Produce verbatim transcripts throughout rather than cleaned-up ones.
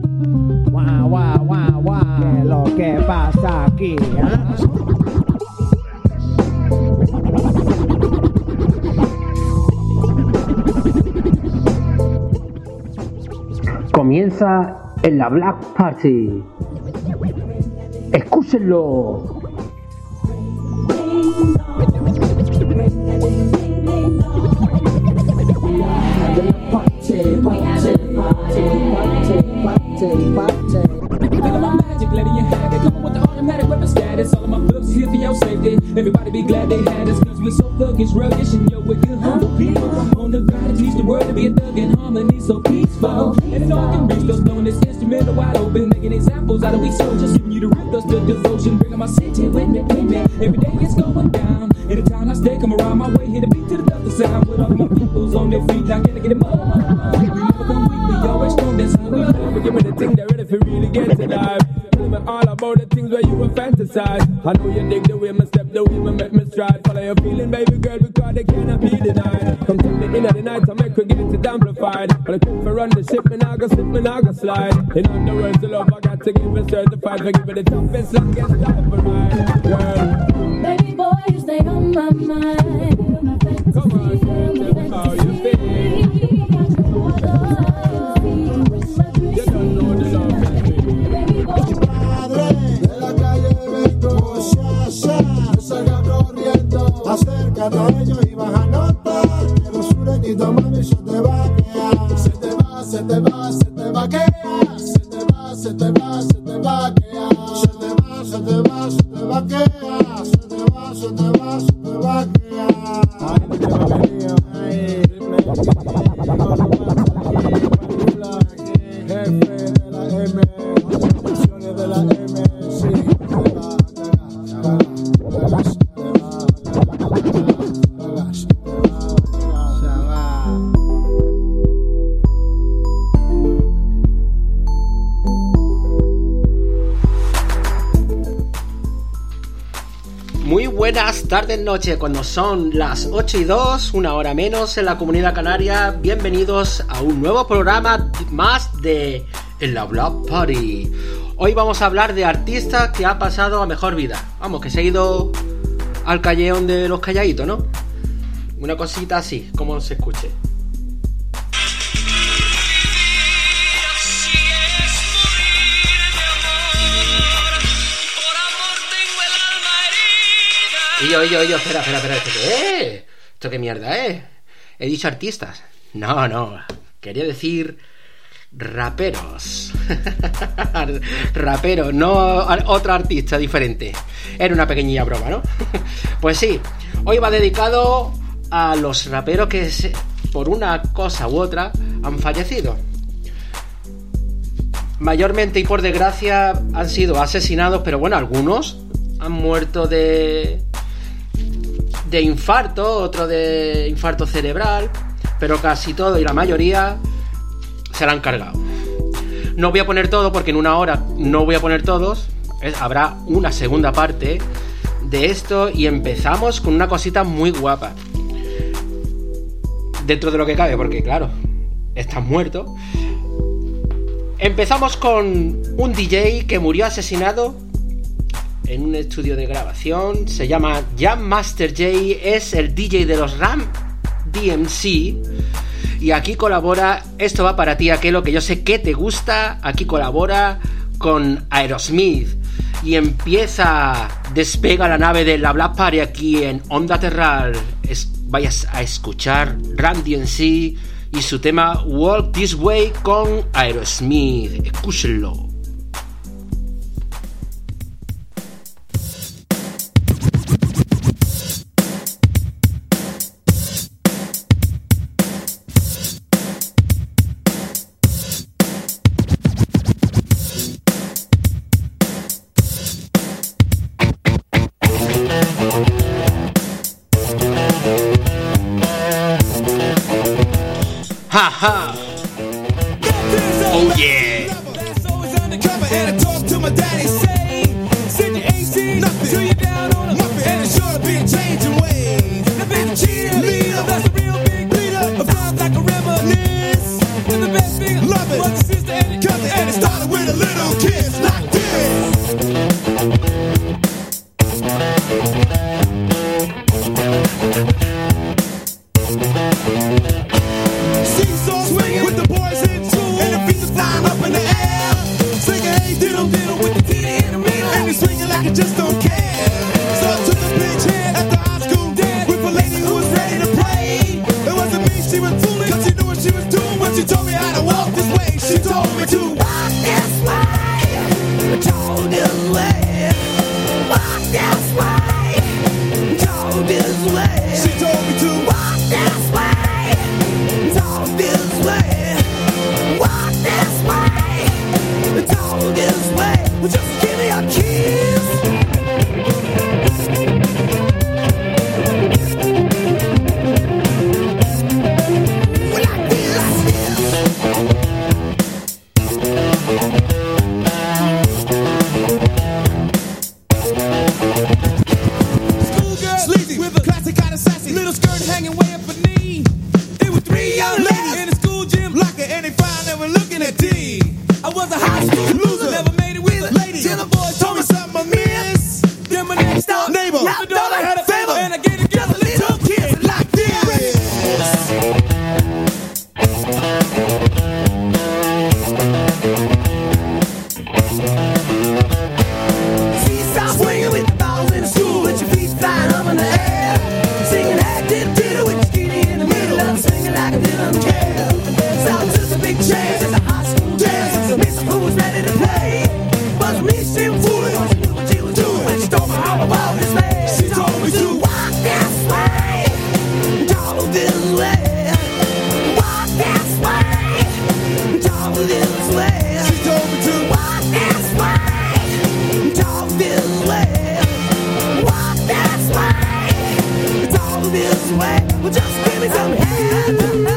Guau, guau, guau, guau. ¿Qué es lo que pasa aquí? ¿Eh? Comienza en la Black Party. Escúchenlo. Everybody be glad they had us, cause we're so thuggish, ruggish, and yo, we're good humble people. On the ground to teach the world to be a thug in harmony, so peaceful. And no one can reach us, blowing this instrumental wide open, making examples out of we soldiers, giving you the root, us the devotion, bringing my city with me, with me. Every day it's going down. Anytime I stay, come around my way, hit a beat to the dust of sound, with all my peoples on their feet, now can I get it more? We never come weak, we always strong, that's how we live. We give me the thing that ready for really get to life. Tell me all about the things where you were fantasize. I know you dig the way my step, the way my make me stride. Follow your feeling, baby girl, because they cannot be denied. Come take me in at the night, I make her get it amplified. But I quit for run the ship, and I go slip, and I go slide. In other words, the love I got to give it certified. For give it the toughest, longest time for ride, girl. Baby boy, you stay on my mind. Come on, girl, tell me how you feel. You don't know the love that we acércate a ellos y vas a notar que los suretitos, mami, se te va a quedar. Se te va, se te va, se te va a quedar. Se te va, se te va, se te va a quedar. Se te va, se te va, se te va a quedar. Se te va, se te va, se te va a quedar. Ay, no te va a venir, ay, jefe de la M, funciones de la M, sí, te va, te va, te va, te va, te va. Muy buenas tardes, noche, cuando son las ocho y dos, una hora menos en la Comunidad Canaria. Bienvenidos a un nuevo programa más de En la Black Party. Hoy vamos a hablar de artistas que han pasado a mejor vida. Vamos, que se ha ido al callejón de los calladitos, ¿no? Una cosita así, como se escuche. Y yo, y yo, y yo, espera, espera, espera, ¿esto qué es? ¿Esto qué mierda es? He dicho artistas. No, no, quería decir raperos. Raperos, no otro artista diferente. Era una pequeñilla broma, ¿no? Pues sí, hoy va dedicado a los raperos que se, por una cosa u otra han fallecido. Mayormente y por desgracia han sido asesinados, pero bueno, algunos han muerto de... de infarto, otro de infarto cerebral, pero casi todo y la mayoría se la han cargado. No voy a poner todo porque en una hora no voy a poner todos, es, habrá una segunda parte de esto y empezamos con una cosita muy guapa. Dentro de lo que cabe, porque claro, estás muerto. Empezamos con un D J que murió asesinado en un estudio de grabación. Se llama Jam Master J, es el D J de los Ram D M C. Y aquí colabora, esto va para ti, aquello que yo sé que te gusta. Aquí colabora con Aerosmith. Y empieza, despega la nave de la Black Party aquí en Onda Terral. Es, vayas a escuchar Ram D M C y su tema Walk This Way con Aerosmith. Escúchenlo. Ha ha! Oh yeah! Love it. But the sister and the cousin and it started diddle diddle with the titty in the middle. And you swinging like you just don't care. So I took a big chance at the high school dance with a lady who was ready to play. It wasn't me she was fooling, cause she knew what she was doing when she told me how to walk this way. She told me to walk this way, talk this way, walk this way, talk this way. She told me to walk this way, talk this way, walk this way, talk this way. Well, just give me a kiss. Well, I feel like this. Schoolgirl, sleazy with a classic kind of sassy little skirt hanging way up her knee. It was three young ladies in the school gym locking, and they found they were looking at D. I was a high school loser, never made it with a lady. Till the boys told me something I missed. Then my next door neighbor knocked the door, I had a favor, and I gave it just a little kiss like this. Seesaw swinging with the balls in the school, with your feet flying up in the air. Singing that diddle diddle with your skinny in the middle, I'm singing like I didn't care. So I took a big chance at the high school dance. So Miss Who was ready to play, but me she was fooling, she knew what she was doing when she told me how to walk this way. She told me to walk this way, talk this way, walk this way, talk this way. She told me to walk this way, talk this way, walk this way, talk this way. Well, just give me some head.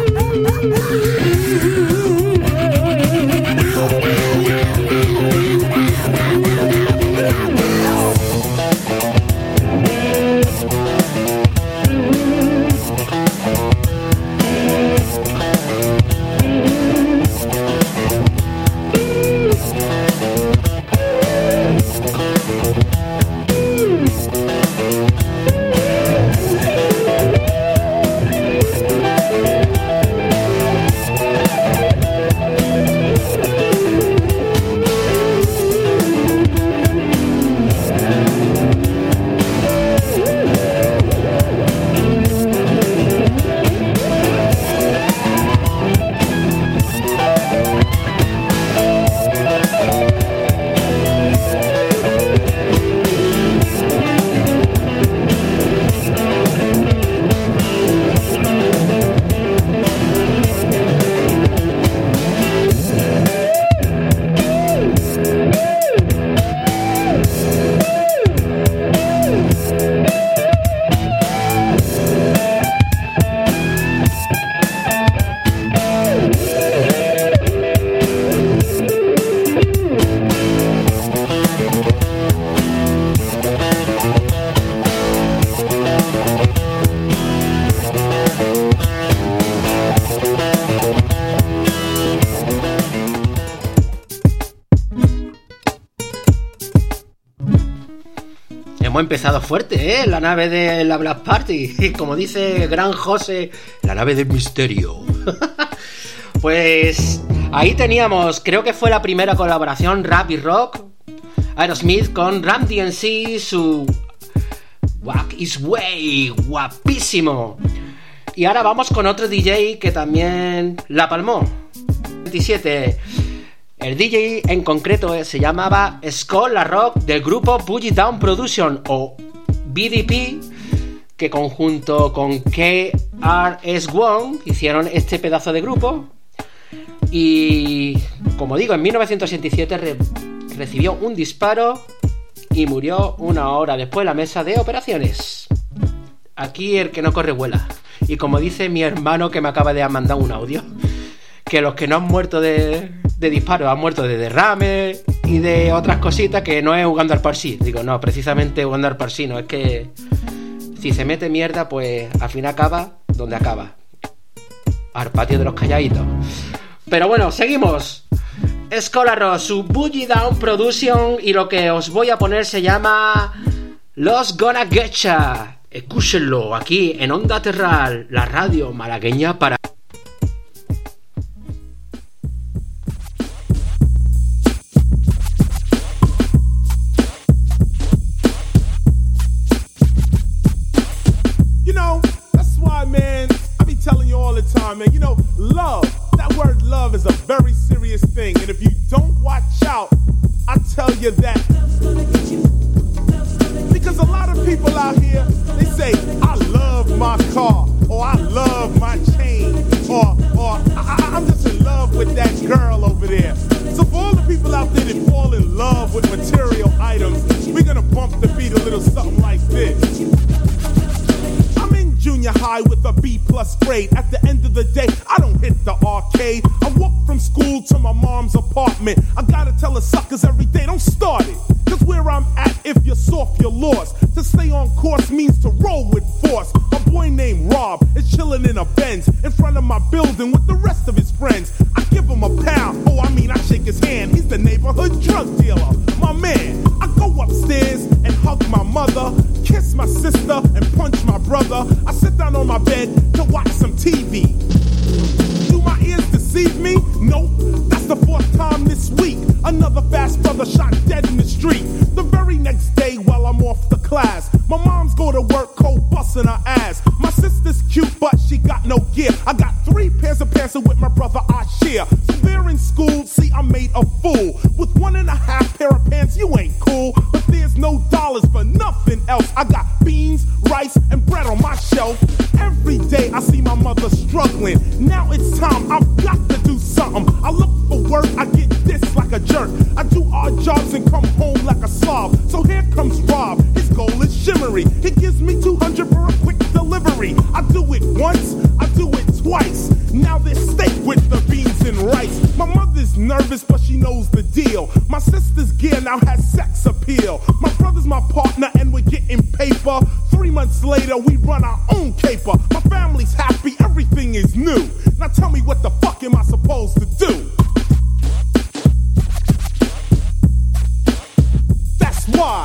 Hemos empezado fuerte, ¿eh? La nave de la Black Party. Como dice Gran José, la nave del misterio. Pues ahí teníamos, creo que fue la primera colaboración rap y rock, Aerosmith con Run D M C, su Walk His Way, guapísimo. Y ahora vamos con otro D J que también la palmó. veintisiete. El D J en concreto se llamaba Scott La Rock, del grupo Boogie Down Production o B D P, que conjunto con K R S One hicieron este pedazo de grupo. Y como digo, en mil novecientos ochenta y siete re- recibió un disparo y murió una hora después en la mesa de operaciones. Aquí el que no corre vuela. Y como dice mi hermano que me acaba de mandar un audio, que los que no han muerto de, de disparos han muerto de derrame y de otras cositas, que no es jugando al parsi. Digo, no, precisamente jugando al parsi, no, es que si se mete mierda, pues al fin acaba donde acaba, al patio de los calladitos. Pero bueno, seguimos. Escolaro, su Boogie Down Production, y lo que os voy a poner se llama Los Gonna Getcha. Escúchenlo aquí en Onda Terral, la radio malagueña para... And if you don't watch out, I tell you that. Because a lot of people out here, they say, I love my car, or I love my chain, or, or I, I, I'm just in love with that girl over there. So for all the people out there that fall in love with material items, we're gonna bump the beat a little something like this. I'm in junior high with a B plus grade. At the end of the day, I don't hit the arcade. I walk from school to my mom's apartment. I gotta tell the suckers every day, don't start it. Cause where I'm at, if you're soft, you're lost. To stay on course means to roll with force. A boy named Rob is chilling in a Benz in front of my building with the rest of his friends. I give him a pound, oh I mean I shake his hand. He's the neighborhood drug dealer, my man. I go upstairs and hug my mother, kiss my sister and punch my brother. I sit down on my bed to watch some T V. Do my ears deceive me? Nope, that's the fourth time this week. Another fast brother shot dead in the street. The very next day while I'm off the class, my mom's go to work cold busting her ass. My sister's cute but she got no gear. I got three pairs of pants and with my brother I share. So they're in school, see I made a fool. With one and a half pair of pants you ain't cool. But there's no dollars for nothing else. I got beans, rice and bread on my shelf. Every day I see my mother struggling. Now it's time, I've got to do something. I look for work, I get this like a jerk. I do odd jobs and come home like a slob. So here comes Rob, his goal is shimmery. He gives me two hundred for a quick delivery. I do it once, I do it twice. Now there's steak with the beans and rice. My mother's nervous but she knows the deal. My sister's gear now has sex appeal. My brother's my partner and we're getting paper. Three months later we run our own caper. My family's happy, everything is new. Now tell me what the fuck am I supposed to do? That's why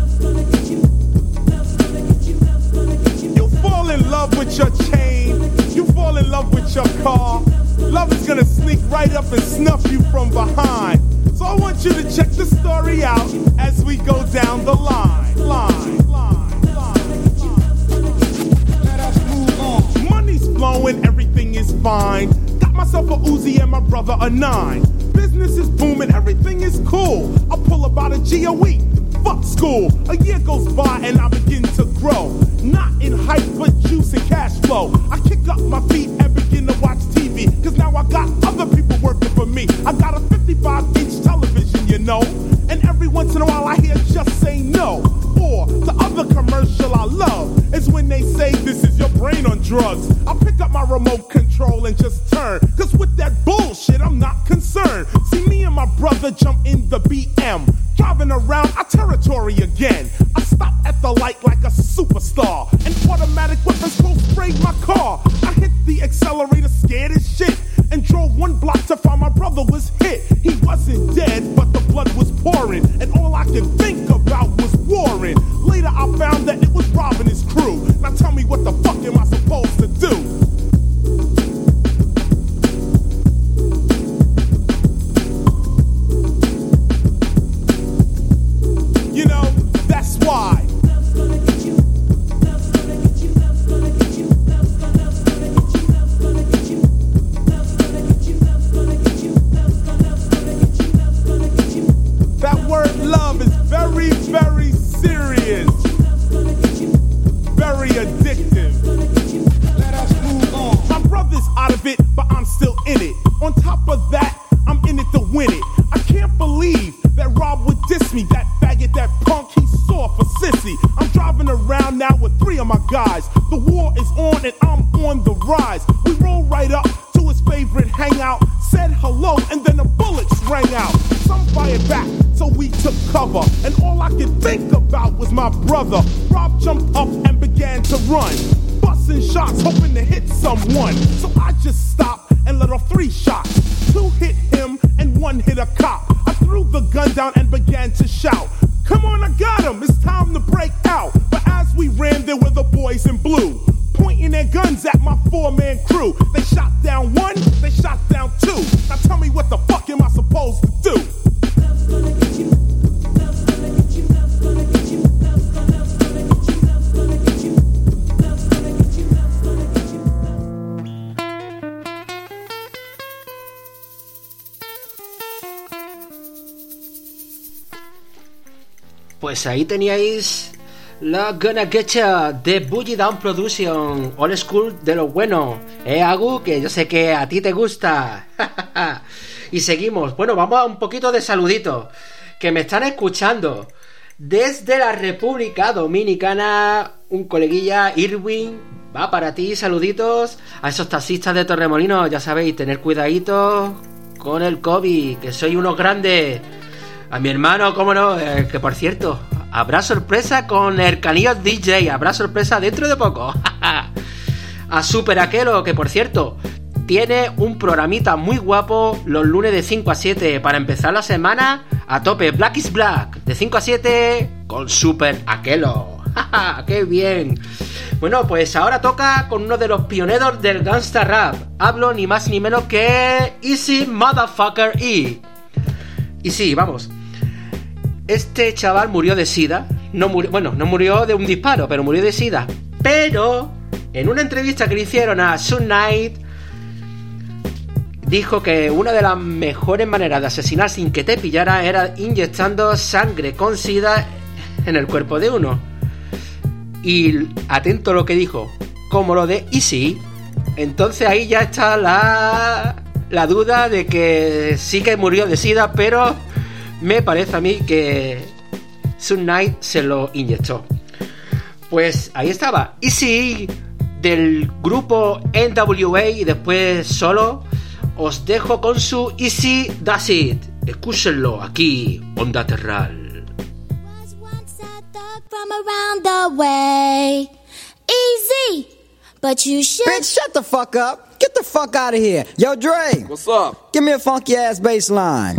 you fall in love with your chain, you fall in love with your car. Love is gonna sneak right up and snuff you from behind. So I want you to check the story out as we go down the line. Line, line, line, line. Let us move on. Money's flowing, everything is fine. Got myself a Uzi and my brother a nine. Business is booming, everything is cool. I pull about a G a week. Fuck school. A year goes by and I begin to grow. Not in height, but juice and cash flow. I kick up my feet and begin to watch T V. Cause now I got other people working for me. I got a fifty-five inch television, you know. And every once in a while I hear just say no. Or the other commercial I love is when they say this is your brain on drugs. I pick up my remote control and just turn. Cause with that bullshit I'm not concerned. See me and my brother jump in the B M. Driving around our territory again. I stop at the light like a superstar. And automatic weapons close sprayed my car. I hit the accelerator scared as shit. And drove one block to find my brother was hit. He wasn't dead, but the blood was pouring. And all I could think about was warring. Later I found that it was Rob and his crew. Now tell me what the fuck am I supposed to do? You know, that's why. That word love is very, very serious. Very addictive. Let us move on. My brother's out of it, but I'm still in it. On top of that, I'm in it to win it. I can't believe that Rob would diss me. That faggot, that punk, he saw for sissy. I'm driving around now with three of my guys. The war is on and I'm on the rise. We roll right up to his favorite hangout. Said hello and then the bullets rang out. Some fired back, so we took cover. And all I could think about was my brother. Rob jumped up and began to run, busting shots, hoping to hit someone. So I just stopped and let off three shots. Two hit him and one hit a cop. I threw the gun down and began to shout, come on, I got him, it's time to break out. But as we ran, there were the boys in blue, pointing their guns at my four-man crew. They shot down one, they shot down two. Now tell me what the fuck am I supposed to do? Pues ahí teníais la Gonna Getcha de Boogie Down Production, Old School de lo bueno. Eh, Agu, que yo sé que a ti te gusta. Y seguimos. Bueno, vamos a un poquito de saluditos que me están escuchando desde la República Dominicana. Un coleguilla, Irwin, va para ti, saluditos. A esos taxistas de Torremolinos, ya sabéis, tener cuidadito con el COVID, que soy unos grandes. A mi hermano, cómo no, eh, que por cierto, habrá sorpresa con el Canillo D J, habrá sorpresa dentro de poco. A Super Aquelo, que por cierto, tiene un programita muy guapo los lunes de cinco a siete para empezar la semana a tope. Black is Black, de cinco a siete con Super Aquelo. ¡Qué bien! Bueno, pues ahora toca con uno de los pioneros del gangsta rap. Hablo ni más ni menos que Easy Motherfucker E. Y sí, vamos. Este chaval murió de sida. No murió, bueno, no murió de un disparo, pero murió de sida. Pero en una entrevista que le hicieron a Suge Knight, dijo que una de las mejores maneras de asesinar sin que te pillara era inyectando sangre con sida en el cuerpo de uno. Y atento a lo que dijo, como lo de Easy. Entonces ahí ya está la, la duda de que sí que murió de sida, pero me parece a mí que Suge Knight se lo inyectó. Pues ahí estaba Easy del grupo N W A y después solo. Os dejo con su Easy Does It. Escúchenlo aquí, Onda Terral. From around the way, easy, but you should. Bitch, shut the fuck up. Get the fuck out of here. Yo, Dre. What's up? Give me a funky ass bass line.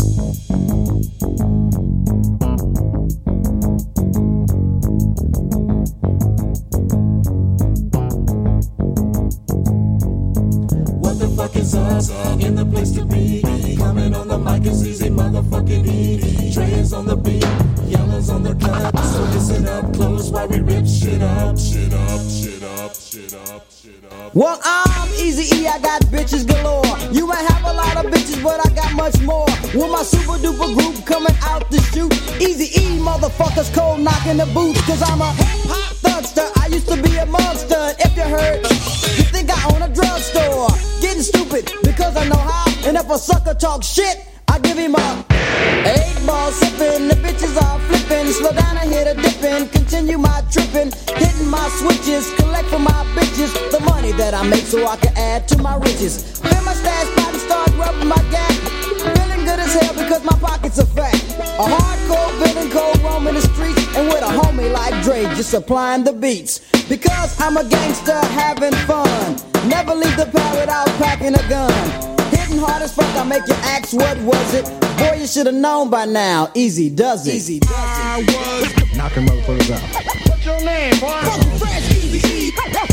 What the fuck is us? In the place to be. Coming on the mic is easy, motherfucking E. Trey is on the beat, Yellow's on the cut. So listen up close while we rip shit up. Shit up, shit up, shit up, shit up. Well, I'm Easy E, I got bitches galore. You might have a lot of bitches, but I got much more. With my super duper group coming out to shoot. Easy E, motherfuckers cold knocking the boots. Cause I'm a hip hop thugster, I used to be a monster. If you heard, you think I own a drugstore. Getting stupid because I know how. And if a sucker talk shit, I give him a eight ball sipping. The bitches are flipping. Slow down and hit a dipping. Continue my tripping. Hitting my switches. Collect for my bitches the money that I make so I can add to my riches. Fill my stash pot and start rubbing my gap. Feeling good as hell because my pockets are fat. A hardcore villain cold roaming the streets. And with a homie like Dre just supplying the beats. Because I'm a gangster having fun. Never leave the pad without packing a gun. Hitting hard as fuck, I make you ask what was it. Boy, you should've known by now. Easy does it. Easy does it. I was knocking motherfuckers out. What's your name, boy? Fucking fresh, Easy.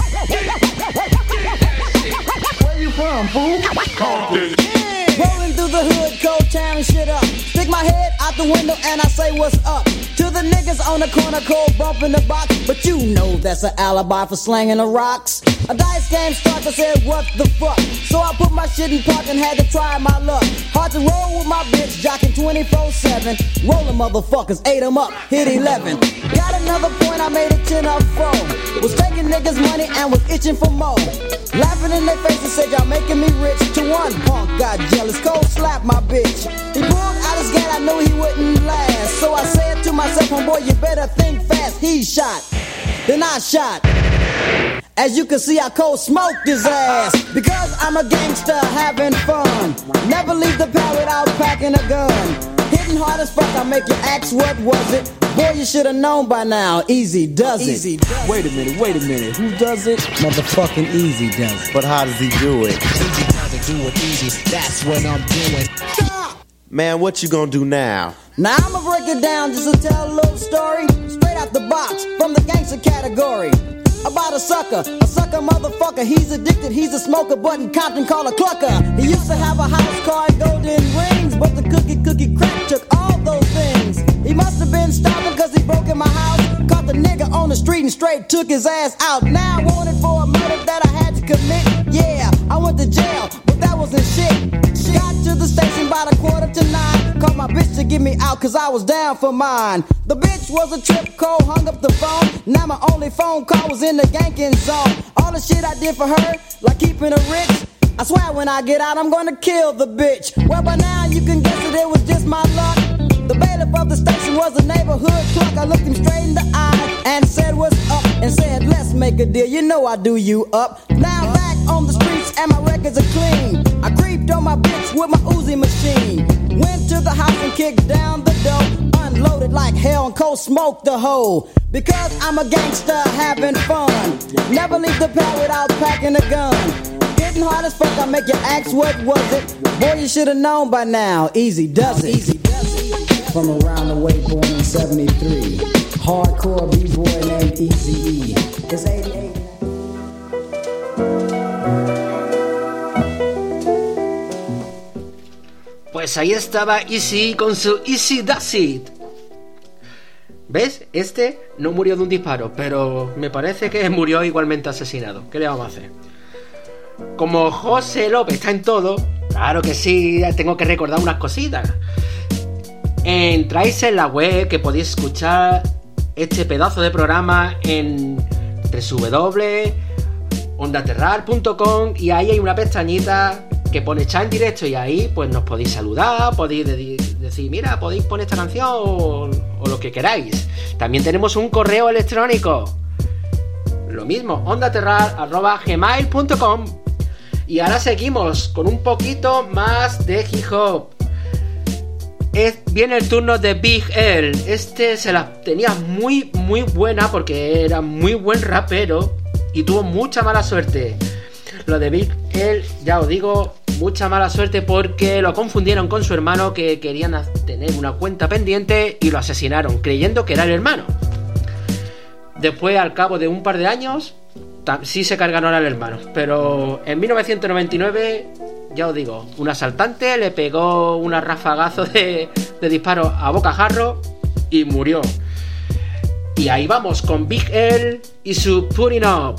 Where you from, fool? Rolling through the hood, cold tearing shit up. Stick my head out the window and I say what's up. To the niggas on the corner, cold bumping the box. But you know that's an alibi for slanging the rocks. A dice game starts, I said what the fuck. So I put my shit in park and had to try my luck. Hard to roll with my bitch, jocking twenty-four seven. Rolling motherfuckers, ate them up, hit eleven. Got another point, I made a ten up four. Was taking niggas money and was itching for more. Laughing in their faces, said y'all making me rich. To one punk got jealous, cold slap my bitch. He pulled out his gat, I knew he wouldn't last. So I said to myself, homeboy, you better think fast. He shot, then I shot. As you can see, I cold smoked his ass. Because I'm a gangster having fun. Never leave the pad without packing a gun. Hitting hard as fuck, I make you ask what was it. Boy, you should've known by now. Easy does it. Easy does Wait a minute, wait a minute. Who does it? Motherfucking Easy does it. But how does he do it? Easy does it, do it easy. That's what I'm doing. Man, what you gonna do now? Now I'ma break it down just to tell a little story. Straight out the box, from the gangster category. About a sucker, a sucker motherfucker. He's addicted, he's a smoker, but in Compton called a clucker. He used to have a house car and golden rings, but the cookie cookie crack took all those things. He must have been stopping cause he broke in my house. Caught the nigga on the street and straight took his ass out. Now wanted for a murder that I had to commit. Yeah, I went to jail, but that wasn't shit. Got to the station by the quarter to nine. Caught my my bitch to get me out cause I was down for mine. The bitch was a trip call, hung up the phone. Now my only phone call was in the ganking zone. All the shit I did for her, like keeping her rich, I swear when I get out I'm gonna kill the bitch. Well by now you can guess that it was just my luck. The bailiff of the station was a neighborhood clerk. I looked him straight in the eye and said what's up, and said let's make a deal, you know I do you up. Now I'm back on the streets and my records are clean. I creeped on my bitch with my Uzi machine. Went to the house and kicked down the door. Unloaded like hell and cold smoked the hole. Because I'm a gangster having fun. Never leave the pad without packing a gun. Getting hard as fuck, I make you ask what was it. Boy, you should've known by now. Easy does it. Easy does it. From around the way, born in seventy-three. Hardcore B-boy named Eazy-E. It's eighty-eight. Pues ahí estaba Easy con su Easy Does It. ¿Ves? Este no murió de un disparo, pero me parece que murió igualmente asesinado. ¿Qué le vamos a hacer? Como José López está en todo, claro que sí, tengo que recordar unas cositas. Entráis en la web que podéis escuchar este pedazo de programa en doble u doble u doble punto onda terral punto com y ahí hay una pestañita que pone chat en directo y ahí pues nos podéis saludar, podéis de- decir mira, podéis poner esta canción o, o lo que queráis. También tenemos un correo electrónico, lo mismo, ondaterral arroba gmail punto com. Y ahora seguimos con un poquito más de hip hop. Es, viene el turno de Big L. Este se la tenía muy muy buena porque era muy buen rapero y tuvo mucha mala suerte. Lo de Big L, ya os digo, mucha mala suerte porque lo confundieron con su hermano, que querían tener una cuenta pendiente y lo asesinaron creyendo que era el hermano. Después, al cabo de un par de años, sí se cargaron al hermano, pero en mil novecientos noventa y nueve, ya os digo, un asaltante le pegó un rafagazo de, de disparo a bocajarro y murió. Y ahí vamos con Big L y su Putting Up.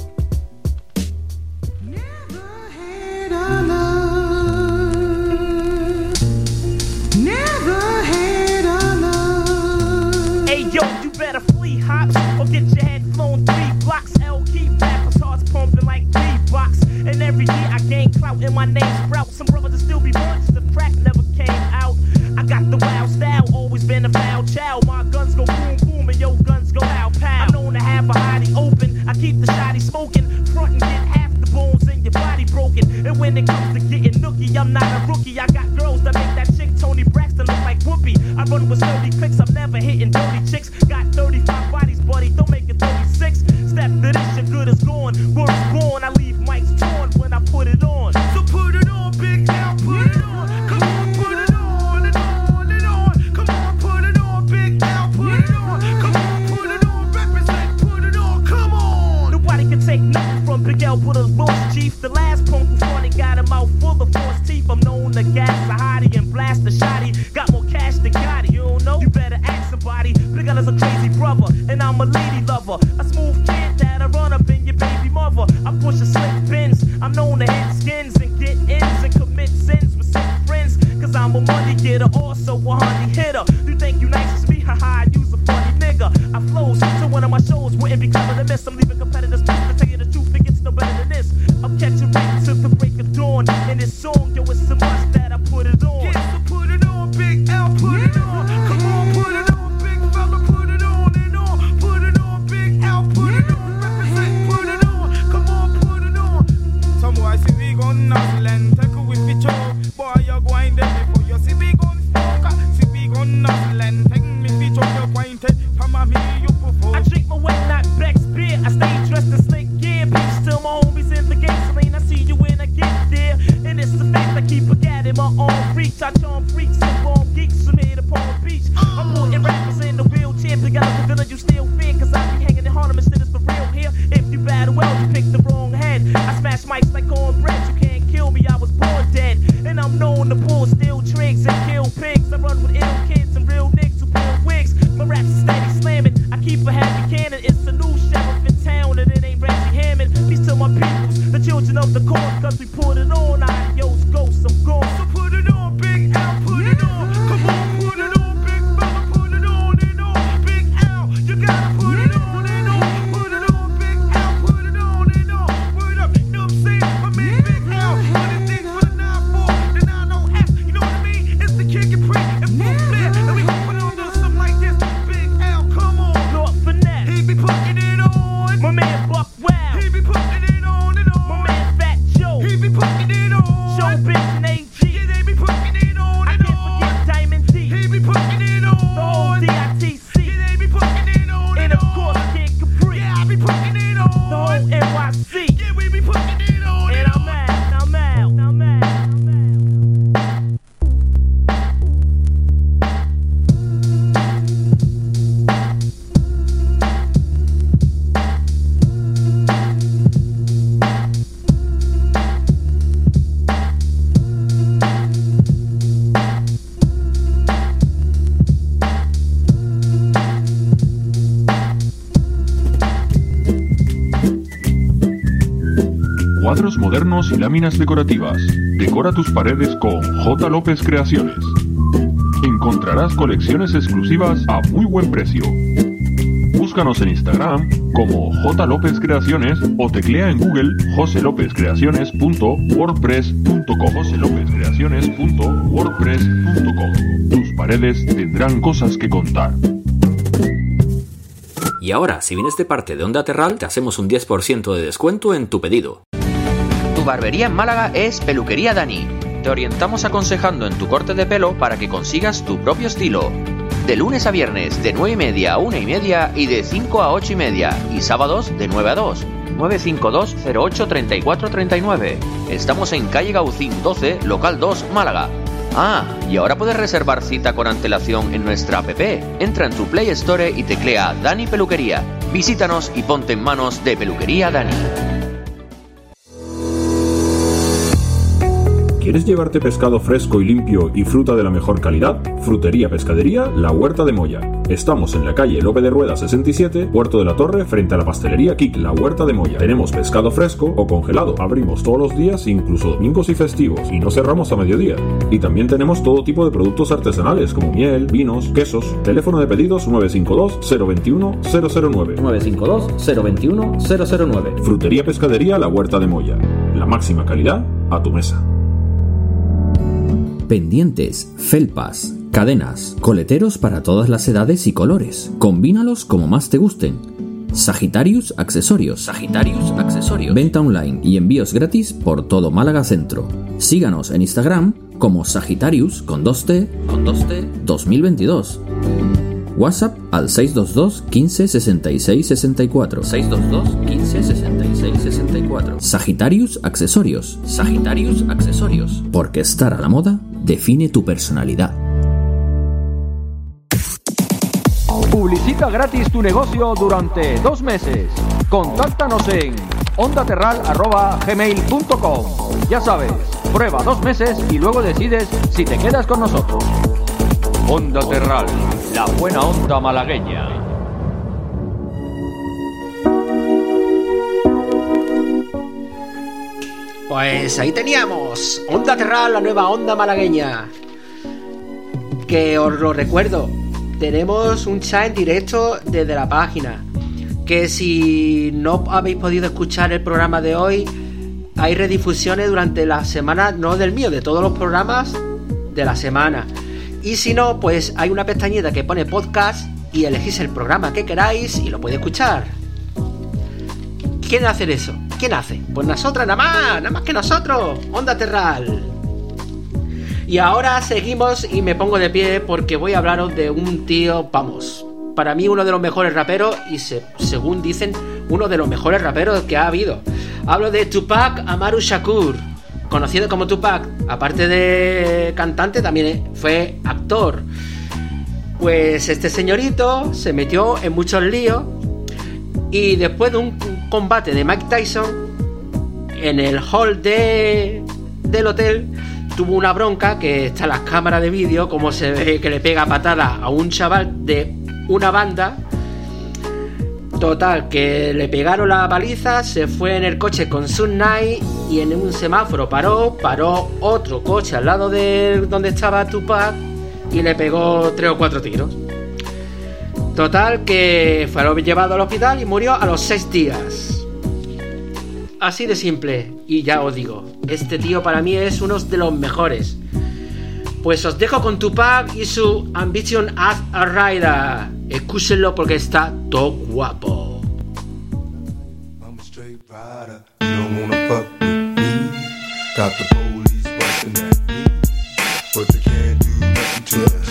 Hey yo, you better flee hops or get your head flown three blocks. L key rappers hearts pumping like Reeboks. And every year I gain clout and my name sprout. Some brothers will still be born since the crack never came out. I got the wild style, always been a foul child. My guns go boom boom and your guns go pow pow. I'm known to have a hottie open. I keep the shotty smoking, front and get half the bones in your body broken. And when it comes to getting nookie, I'm not a rookie. I got girls that make that chick Tony Braxton look like Whoopi. I run with thirty clicks, I'm never hitting dirty chicks. Got thirty-five bodies, buddy, don't make it thirty-six. Step to this, your good is gone. Word's born, I leave mics torn when I put it on. So put it on, Big L, put it on. Come on, put it on and on and on. Come on, put it on, Big L, put it on. Come on, put it on, represent, put it on, come on. Nobody can take nothing from Big L, put us lost, chief. The last punk who funny got a mouth full of false teeth. I'm known to gas a hottie and blast a shotty. Got more cash than Gotti, you don't know? You better ask somebody. Big L is a crazy brother, and I'm a lady lover. A smooth kid that'll run up in your baby mother. I push a slick Benz. I'm known to hit skins and get ins and commit sins with sick friends. Cause I'm a money getter, also a honey hitter. You think you nice as me? Haha, you's a funny nigga. I flows to one of my shows, wouldn't be clever to miss. I'm leaving competitors pissed. To tell you the truth, it gets no better than this. I'm catching right to the break of dawn. And this song, yo, it's a must that I put it on. Yeah, so put it on, Big L, put it on. Come on, put it on, big fella, put it on and on. Put it on, Big L, put it on. Represent, put it on. Come on, put it on. Some boy see we gon' nuzzle and take a whiff it choke. Boy, you grind them before you see we gon' smoke. See we gon' nuzzle and take me fit choke. You grind it, come on me, you perform. I drink my wet, not Beck's beer. I stay dressed in slick gear. Peace to my homies in the gasoline. I see you when I get there. And it's the fact I keep a gat in my arm reach. I charm freaks and bomb geeks from here to Palm Beach. I'm putting rappers in the wheelchair. Big out the villain, you still fear. Cause I be hanging in Harlem instead it's for real here. If you battle well, you pick the wrong head. I smash mics like cornbread. You can't kill me, I was born dead. And I'm known to pull steel tricks and kill pigs. I run with ill kids and real niggas who pull wigs. My raps are steady slamming. I keep a heavy cannon. It's a new sheriff in town and it ain't Reggie Hammond. Peace to my peoples, the children of the corn. Cause we put it on. Adios, ghosts, I'm gone. So put it on, Big L, put it on. Come on, put it cuadros modernos y láminas decorativas. Decora tus paredes con J. López Creaciones. Encontrarás colecciones exclusivas a muy buen precio. Búscanos en Instagram como J. López Creaciones o teclea en Google jose lopez creaciones punto wordpress punto com. jose lopez creaciones punto wordpress punto com. Tus paredes tendrán cosas que contar. Y ahora, si vienes de parte de Onda Terral, te hacemos un diez por ciento de descuento en tu pedido. Tu barbería en Málaga es Peluquería Dani. Te orientamos aconsejando en tu corte de pelo para que consigas tu propio estilo. De lunes a viernes, de nueve y media a una y media y de cinco a ocho y media. Y sábados, de nueve a dos. nueve cinco dos cero ocho tres cuatro tres nueve. Estamos en calle Gaucín doce, local dos, Málaga. Ah, y ahora puedes reservar cita con antelación en nuestra app. Entra en tu Play Store y teclea Dani Peluquería. Visítanos y ponte en manos de Peluquería Dani. ¿Quieres llevarte pescado fresco y limpio y fruta de la mejor calidad? Frutería Pescadería La Huerta de Moya. Estamos en la calle Lope de Rueda sesenta y siete, Puerto de la Torre, frente a la pastelería Kik, La Huerta de Moya. Tenemos pescado fresco o congelado. Abrimos todos los días, incluso domingos y festivos, y no cerramos a mediodía. Y también tenemos todo tipo de productos artesanales como miel, vinos, quesos. Teléfono de pedidos nueve cinco dos cero dos uno cero cero nueve. nueve cinco dos cero dos uno cero cero nueve. Frutería Pescadería La Huerta de Moya. La máxima calidad a tu mesa. Pendientes, felpas, cadenas, coleteros para todas las edades y colores. Combínalos como más te gusten. Sagittarius Accesorios. Sagittarius Accesorios. Venta online y envíos gratis por todo Málaga Centro. Síganos en Instagram como Sagittarius con dos T, con dos T dos mil veintidós. WhatsApp al seis dos dos quince sesenta y seis sesenta y cuatro. seis dos dos quince sesenta y seis sesenta y cuatro. Sagittarius Accesorios. Sagittarius Accesorios. Porque estar a la moda define tu personalidad. Publicita gratis tu negocio durante dos meses. Contáctanos en ondaterral arroba gmail punto com. Ya sabes, prueba dos meses y luego decides si te quedas con nosotros. Onda Terral, la buena onda malagueña. Pues ahí teníamos Onda Terral, la nueva onda malagueña. Que os lo recuerdo, tenemos un chat en directo desde la página. Que si no habéis podido escuchar el programa de hoy, hay redifusiones durante la semana, no del mío, de todos los programas de la semana. Y si no, pues hay una pestañita que pone podcast y elegís el programa que queráis y lo podéis escuchar. ¿Quién hace eso? ¿Quién hace? Pues nosotras, nada más, nada más que nosotros, Onda Terral. Y ahora seguimos y me pongo de pie porque voy a hablaros de un tío, vamos, para mí uno de los mejores raperos y se, según dicen, uno de los mejores raperos que ha habido. Hablo de Tupac Amaru Shakur, conocido como Tupac. Aparte de cantante, también fue actor. Pues este señorito se metió en muchos líos y después de un combate de Mike Tyson en el hall de, del hotel, tuvo una bronca, que está en las cámaras de vídeo, como se ve que le pega patada a un chaval de una banda. Total, que le pegaron la paliza, se fue en el coche con Suge Knight y en un semáforo paró, paró otro coche al lado de donde estaba Tupac y le pegó tres o cuatro tiros. Total, que fue llevado al hospital y murió a los seis días. Así de simple, y ya os digo, este tío para mí es uno de los mejores. Pues os dejo con Tupac y su Ambition as a Rider. Escúchenlo porque está todo guapo. I'm a straight rider. You don't wanna fuck with me. Got the police busting at me, but they can't do nothing to me.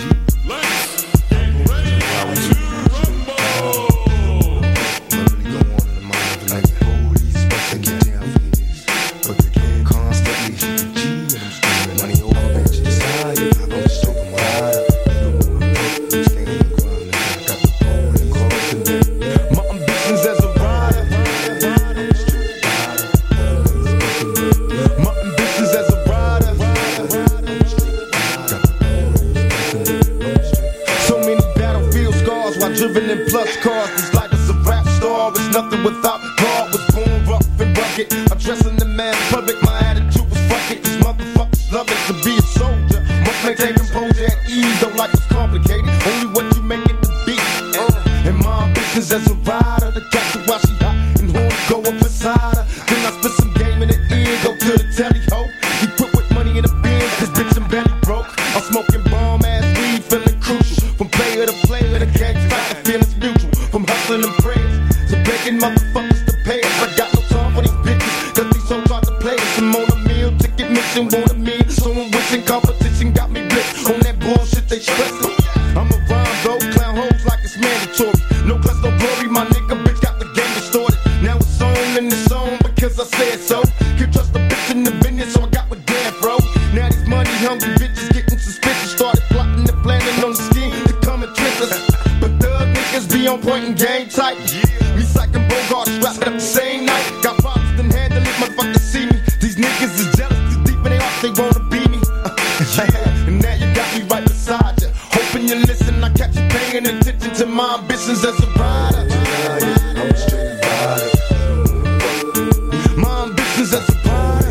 Driven in plus cars, this life is a rap star. It's nothing without God. Was born rough and rugged, addressing the man these motherfuckers to pay us. I got no time for these bitches, cause these hoes try to play us. I'm on a meal, ticket mission, want a meal. Someone wishing competition got me blitzed on that bullshit they stressing. I'm a rhyme though, clown hoes like it's mandatory. No class, no glory, my nigga bitch got the game distorted. Now it's on and it's on because I said so. Can't trust a bitch in the business, so I got with Dan, bro. Now these money hungry bitches getting suspicious. Started plotting and planning on the scheme to come and trick us. But thug niggas be on point and game tight. Me psyching Bogart, strapped up the same night. Got problems, then handle it, motherfuckers see me. These niggas is jealous, too deep in their hearts, they wanna be me. Uh, yeah, and now you got me right beside you. Hoping you listen, I catch you paying attention to my ambitions as a rider. I'm a straight rider. My ambitions as a rider.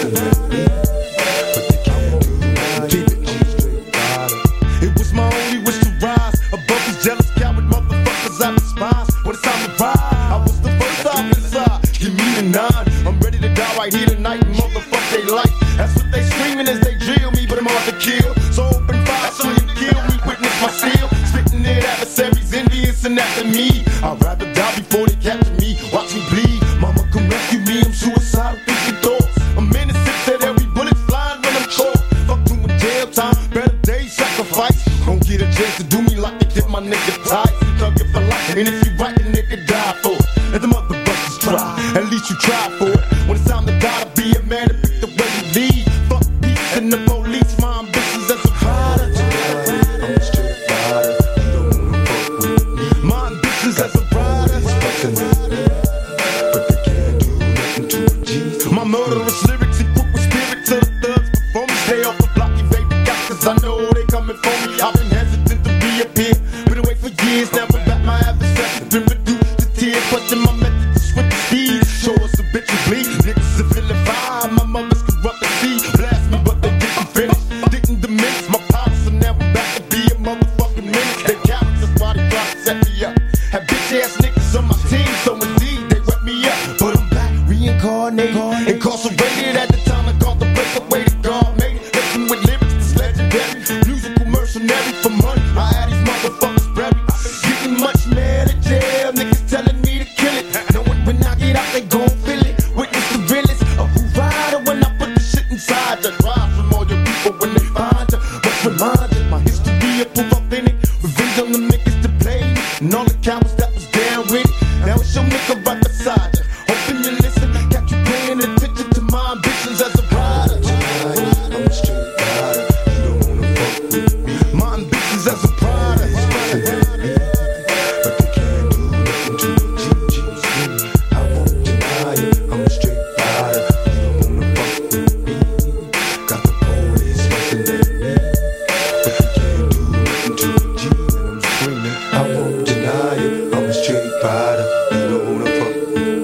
It was my only wish to rise above these jealous coward motherfuckers I despise. When it's time to ride, I was the first off the side. Give me the nine. I'm ready to die right here tonight. Motherfuck they like. That's what they screaming as they drill me, but I'm hard to kill. So open fire so you kill me. Witness my seal. Spitting it adversaries, envious and after me. I'd rather die before they capture me. Watch me bleed. Mama come rescue me. I'm suicidal thinking thoughts. I'm innocent that every bullet's flying when I'm caught. Fuck doing jail time. Better days sacrifice. Don't get a chance to do me like they did my nigga tight. Thug it for life. And if you right, the nigga die for it. Let the motherfuckers try. At least you try for it. When it's time to die, to be a man to pick the way you lead. Fuck peace and the police. My ambitions as a rider. I'm a straight rider. You don't wanna fuck with me. My ambitions as a rider. But they can't do nothing to a G. My murderous lyrics equip with spirit to the thugs before me. Stay off the block, you baby got, cause I know they coming for me. I've been hesitant to reappear. Been away for years, never back my adversary. Been reduced to tears, questing my method to switch the speed. Show us a bitch you bleed. Niggas are feeling fine. My mother's corrupt and see. Blast me, but they didn't finish. Didn't diminish my power, so now I'm back to be a motherfucking menace. They cowards, that's why they try to set me up. Have bitch ass niggas on my team, so indeed they wet me up. But I'm back, reincarnated, incarcerated at the time I called the break away to God made it. Listen with lyrics that's legendary. Musical mercenary for money. I had these motherfuckers buried. Getting much mad at jail, niggas telling me to kill it. Knowing when I get out, they gon' feel it. Witness the realest of who rider when I put the shit inside you. Drive from all your people when they find you. Must remind you, my history of proof authentic. Revenge on the niggas to play me. And all the cowards that was down with it. Now it's your nigga right beside you. Hoping you listen, got you paying attention to my ambitions as a rider. I'm a straight rider. You don't wanna fuck with me. My ambitions as a rider. But they can't do nothing to a G. I won't deny it. I'm a straight rider. You don't wanna fuck with me. Got the police fussing at me. But they can't do nothing to a G. And I'm screaming. I won't deny it. I'm a straight rider. You don't wanna fuck with me.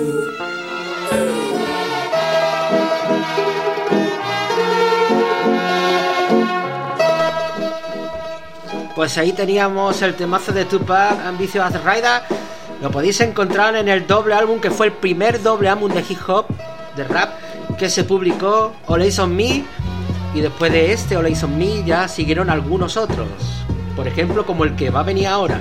Pues ahí teníamos el temazo de Tupac, Ambitious Rider. Lo podéis encontrar en el doble álbum que fue el primer doble álbum de hip hop, de rap, que se publicó, All Eyes on Me. Y después de este All Eyes on Me ya siguieron algunos otros, por ejemplo como el que va a venir ahora.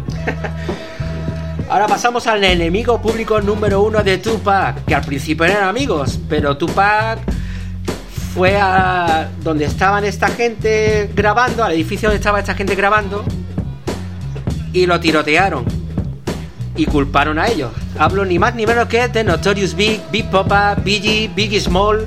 Ahora pasamos al enemigo público número uno de Tupac, que al principio eran amigos, pero Tupac fue a donde estaban esta gente grabando, al edificio donde estaba esta gente grabando, y lo tirotearon y culparon a ellos. Hablo ni más ni menos que de Notorious Big, Big Poppa, Biggie, Biggie Small.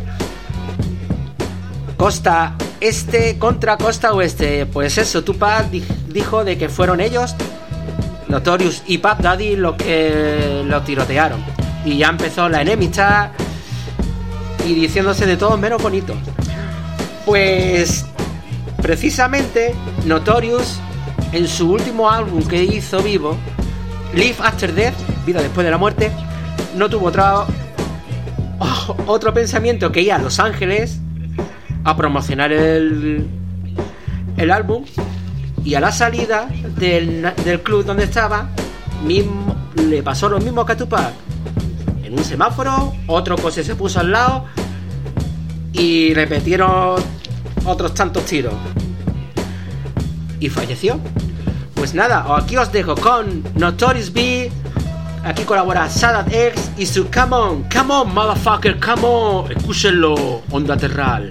Costa este contra costa oeste. Pues eso, Tupac di- dijo de que fueron ellos, Notorious y Puff Daddy, los que lo tirotearon. Y ya empezó la enemistad y diciéndose de todo menos bonito. Pues precisamente Notorious, en su último álbum que hizo vivo, Live After Death, Vida después de la muerte, no tuvo otro, otro pensamiento que ir a Los Ángeles a promocionar el, el álbum. Y a la salida del, del club donde estaba, mismo, le pasó lo mismo que a Tupac. En un semáforo, otro coche se puso al lado y repetieron otros tantos tiros. Y falleció. Pues nada, aquí os dejo con Notorious B Aquí colabora Sadat X y su Come On, Come On, Motherfucker, Come On. Escúchenlo, Onda Terral.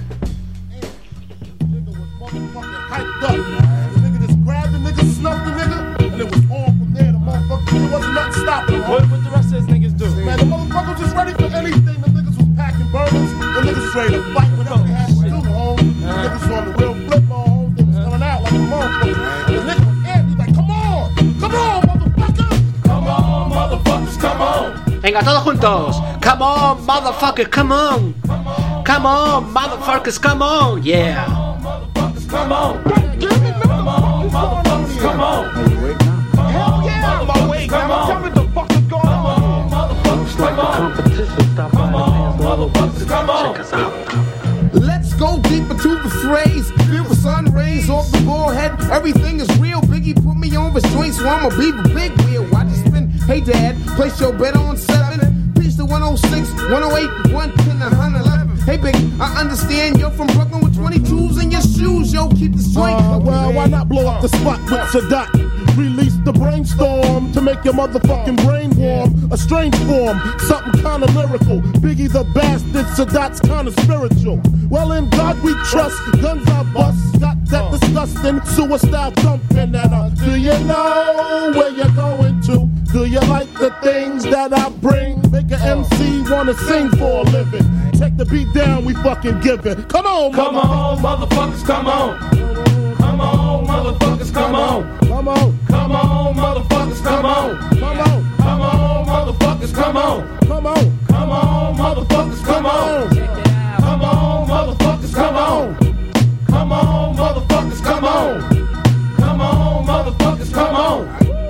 What, what the rest of these niggas do? Man, the motherfuckers was ready for anything. The niggas was packing burners. The niggas ready to fight whatever they had to do, home. The niggas on the real flip mode. They was coming out like a motherfucker. The niggas was in. He's like, come on! Come on, motherfuckers! Come on, motherfuckers, come on! Venga, todos juntos. Come on, motherfucker, come on. Come on, motherfuckers, come on. Yeah. Come on. Come on, motherfuckers, come on. Hell yeah, I'm my way. Come on. Tell me the fuck is going on. Looks like the competition stopped by the fans. Motherfuckers, come on. Check us out. Let's go deeper to the phrase. Feel the sun rays off the forehead. Everything is real. Biggie put me on restraint, so I'ma be the big wheel. Watch it spin. Hey dad, place your bet on seven. Peace to one oh six, one oh eight, one ten, one eleven. Hey Biggie, I understand you're from Brooklyn with twenty-twos in your shoes. Yo, keep the strength. Uh, well, why not blow up the spot with Sadat? Release the brainstorm to make your motherfucking brain warm. A strange form, something kinda lyrical. Biggie the bastard, Sadat's kinda spiritual. Well, in God we trust, guns I bust. Got that disgusting suicide thumping. And uh, do you know where you're going to? Do you like the things that I bring? Make an M C wanna sing for a living. Take the beat down, we fucking give it. Come on, come on, motherfuckers, come on. Come on, motherfuckers, come on. Come on. Come on, motherfuckers, come on. Come on. Come on, motherfuckers, come on. Come on. Come on, motherfuckers, come on. Come on, motherfuckers, come on. Come on, motherfuckers, come on. Come on, motherfuckers, come on.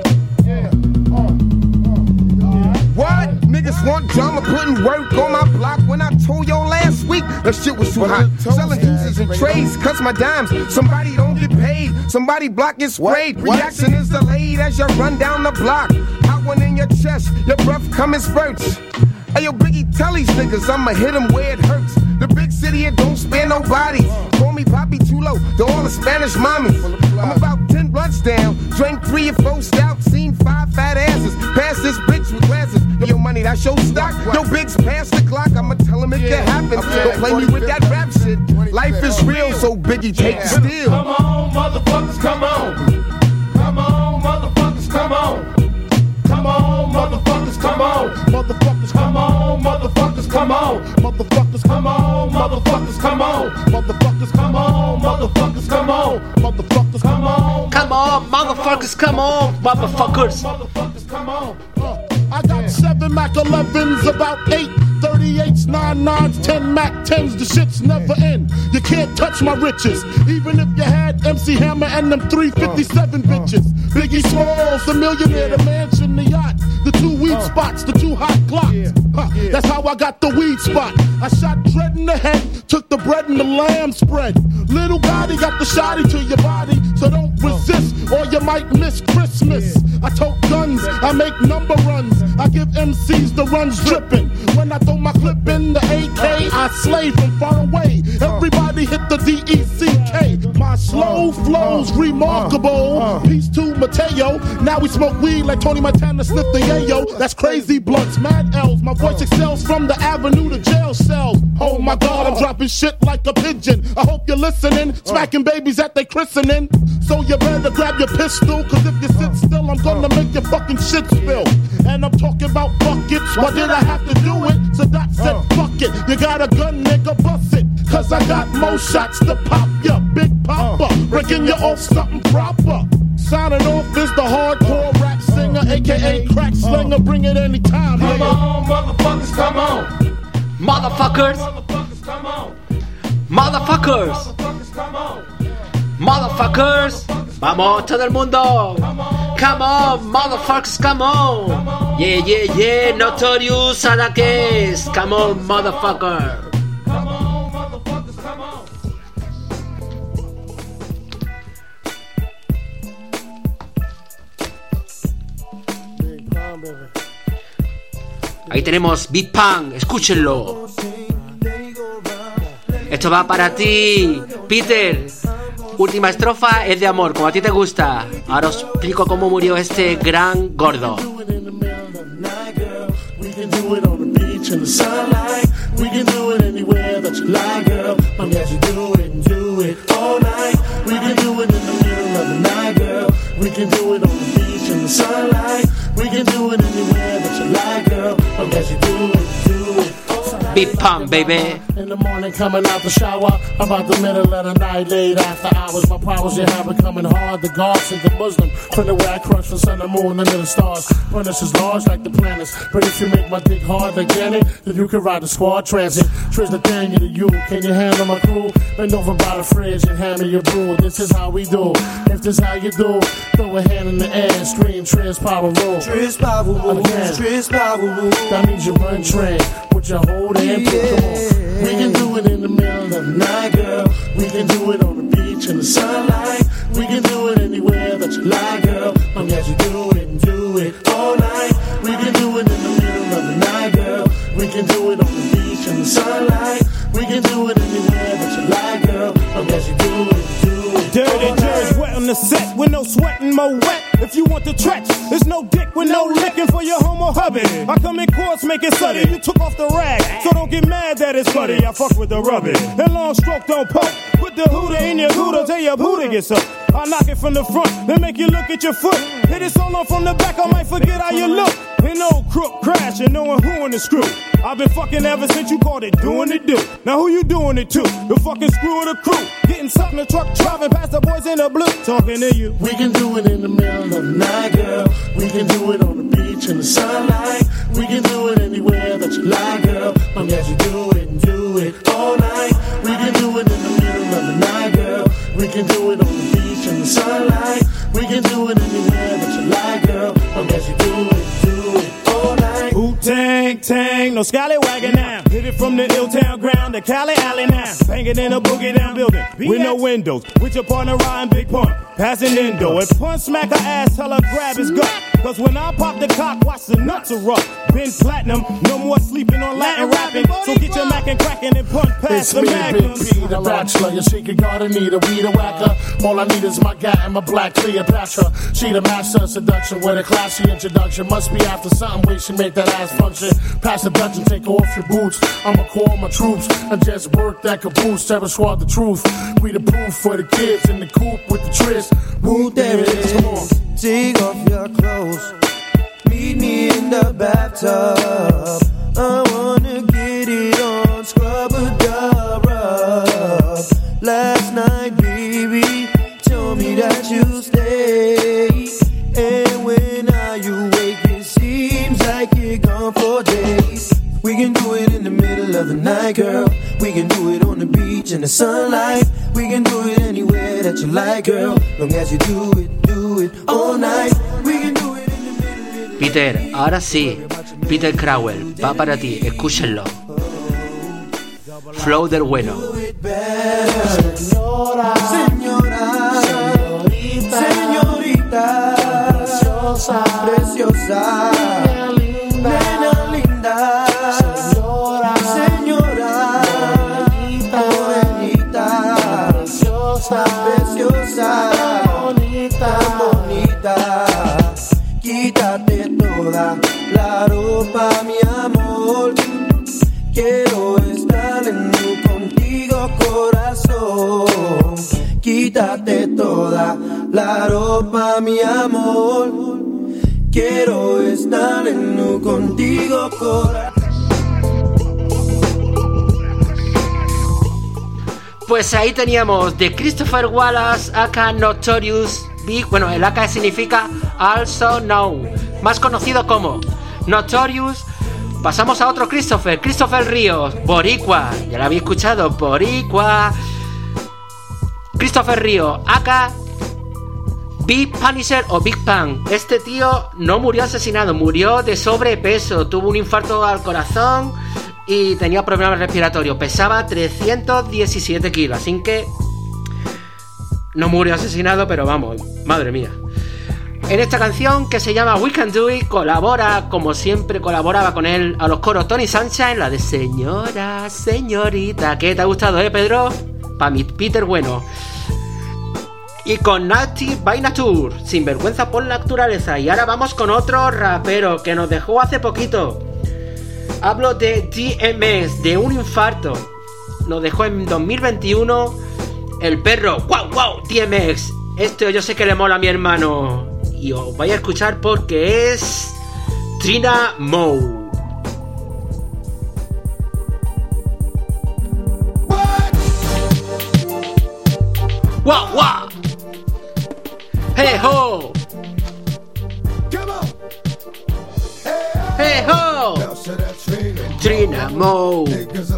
What? Niggas want drama, putting work on my block. When I told y'all last week, that shit was too hot. Selling deuces and trades, cuts my dimes. Somebody don't get paid, somebody block gets sprayed. Reaction is delayed as you run down the block. Hot one in your chest, your breath come in spurts. Hey yo, Biggie, tell these niggas I'ma hit them where it hurts. The big city, it don't spare nobody. Call me Papi Chulo, to all the Spanish mommies. I'm about ten blunts down, drank three or four stout, seen five fat asses. Pass this bitch with glasses. Yo, money, that's your stock. Yo, Biggs, pass the clock, I'ma tell him it can happen. Don't play me with that rap shit. Life is real, so Biggie, take the steal. Come on, motherfuckers, come on. Come on, motherfuckers, come on. Come on, motherfuckers, come on. Motherfuckers, come on, motherfuckers, come on. Motherfuckers, come on, motherfuckers, come on. Motherfuckers, come on, motherfuckers, come on. Motherfuckers, come on. Come on, motherfuckers, come on, motherfuckers. Motherfuckers, come on. I got seven Mac elevens, about eight thirty-eights, nine nines, ten Mac tens. The shit's never end. You can't touch my riches, even if you had M C Hammer and them three fifty-seven bitches. Biggie Smalls, the millionaire, the mansion, the yacht, the two weed spots, the two hot clocks. Huh, that's how I got the weed spot. I shot Dread in the head, took the bread and the lamb spread. Little Gotti got the shotty to your body, so don't resist or you might miss Christmas. I tote guns, I make number runs. I give M Cs the runs dripping. When I throw my clip in the A K, I slay from far away. Everybody hit the D E C K. My slow flow's remarkable. Peace to Mateo. Now we smoke weed like Tony Montana sniff the yayo. That's crazy blunts, mad L's. My voice excels from the avenue to jail cells. Oh my God, I'm dropping shit like a pigeon. I hope you're listening. Smacking babies at they christening. So you better grab your pistol, cause if you sit still, I'm gonna make your fucking shit spill. And I'm talking about buckets. Why did I have to do it? So Doc said, fuck it. You got a gun, nigga, bust it. Cause I got more shots to pop ya. Big Papa, breaking you off something proper. Signing off is the hardcore rap singer, aka crack slinger. Bring it anytime. Come on, motherfuckers, come on. Motherfuckers. Motherfuckers, come on. Motherfuckers. Motherfuckers, come on. Motherfuckers. Vamos, todo el mundo. Come on, motherfuckers, come on. Yeah, yeah, yeah, Notorious Adakes. Come on, motherfucker. Come on, motherfuckers, come on. Ahí tenemos Big Pang, escúchenlo. Esto va para ti, Peter. Última estrofa es de amor, como a ti te gusta. Ahora os explico cómo murió este gran gordo. do it on the beach in the sunlight. We can do it anywhere that you like, girl. I'm glad you do it and do it all night. We can do it in the middle of the night, girl. We can do it on the beach in the sunlight. We can do it anywhere that you like, girl. I'm glad you do it, do it. Big Pump, baby. In the morning, coming out the shower, about the middle of the night, late after hours. My powers, you have becoming hard. The gods and the Muslim, from the way I crush the sun, the moon, under the stars. Punish is large like the planets. But if you make my dick hard like Janet, then you can ride the squad transit. Trish the thing to you. Can you handle my crew? Bend over by the fridge and hand me your brew. This is how we do. If this how you do, throw a hand in the air and scream Trish Power Rule. Trish Power Rule. Trish Power Rule. That means you run train with your whole damn yeah. Come on. We can do it in the middle of the night, girl. We can do it on the beach in the sunlight. We can do it anywhere that you like, girl. I'm glad you do it and do it all night. We can do it in the middle of the night, girl. We can do it on the beach in the sunlight. We can do it anywhere that you like, girl. I'm glad you do it, do it. Dirty jerks wet on the set with no sweating, more wet. If you want the trench, there's no dick with no licking for your homo hubby. I come in courts, make it sudden. You took off the rag, so don't get mad that it's muddy. I fuck with the rubber. And long stroke don't poke. Put the hooter in your hooter till your booty gets up. I knock it from the front, then make you look at your foot. Hit it so long from the back, I might forget how you look. Ain't no crook crash and knowing who in the screw. I've been fucking ever since you called it doing it do. Now who you doing it to? The fucking screw of the crew. Getting stuck in the truck, driving past the boys in the blue. Talking to you. We can do it in the middle of the night, girl. We can do it on the beach in the sunlight. We can do it anywhere that you like, girl. I'm glad you do it and do it all night. We can do it in the middle of the night, girl. We can do it on the beach in the sunlight. We can do it anywhere that you like, girl. I'm glad you do it, do it all night. Wu-Tang, tang, no scallywagging now. Hit it from the ill-town ground to Cali Alley now. Bang it in a boogie-down building with no windows. With your partner riding Big Pun, passing Indo. And Pun smack her ass, tell her grab his gut. Cause when I pop the cock, watch the nuts erupt. Been platinum, no more sleeping on Latin rapping. So get your Mac and cracking and Pun past the Magnum. It's me, Big P, the bachelor. Your secret garden need a weed whacker. All I need is my gat and my black Cleopatra. She the master of seduction with a classy introduction. Must be after something where she make that ass function. Pass the Dutch and take off your boots. I'ma call my troops and just work that caboose. Terror squad the truth. We the proof for the kids in the coop with the tris. Woo, there it is. Come on. Take off your clothes. Meet me in the bathtub. I wanna get it on. Scrub a dub rub. Last night, baby, told me that you stay. And when are you wake? It seems like you're gone for days. We can do it in the middle of the night, girl. We can do it on the beach in the sunlight. We can do it anywhere that you like, girl. Long as you do it, do it all night. We can do it in the middle. Peter, ahora sí. Peter Crowell, va para ti, escúchenlo. Flow del bueno. Señora, señora, señorita, señorita, preciosa, preciosa, nena linda, nena linda, señora, señora, morenita, morenita, preciosa, preciosa, bonita, bonita. Quítate toda la ropa, mi amor. Quiero estar en tu contigo, corazón. Quítate toda la ropa, mi amor. Quiero estar en tu contigo, corazón. Pues ahí teníamos de Christopher Wallace, aka Notorious Big. Bueno, el aka significa Also Know, más conocido como Notorious. Pasamos a otro Christopher, Christopher Ríos, boricua, ya lo habéis escuchado, boricua. Christopher Ríos, aka Big Punisher o Big Pun. Este tío no murió asesinado, murió de sobrepeso, tuvo un infarto al corazón y tenía problemas respiratorios. Pesaba trescientos diecisiete kilos, así que no murió asesinado, pero vamos, madre mía. En esta canción, que se llama We Can Do It, colabora, como siempre colaboraba con él, a los coros Tony Sunshine, la de Señora, Señorita. ¿Qué te ha gustado, eh, Pedro? Pa' mi Peter bueno. Y con Naughty by Nature, Sinvergüenza por la naturaleza. Y ahora vamos con otro rapero que nos dejó hace poquito. Hablo de D M X, de un infarto. Nos dejó en dos mil veintiuno el perro. ¡Wow, wow! D M X. Esto yo sé que le mola a mi hermano. Y os vais a escuchar porque es Trina Moe. ¡Wow, wow! ¡Hey, ho! ¡Hey, ho! Trina Moe.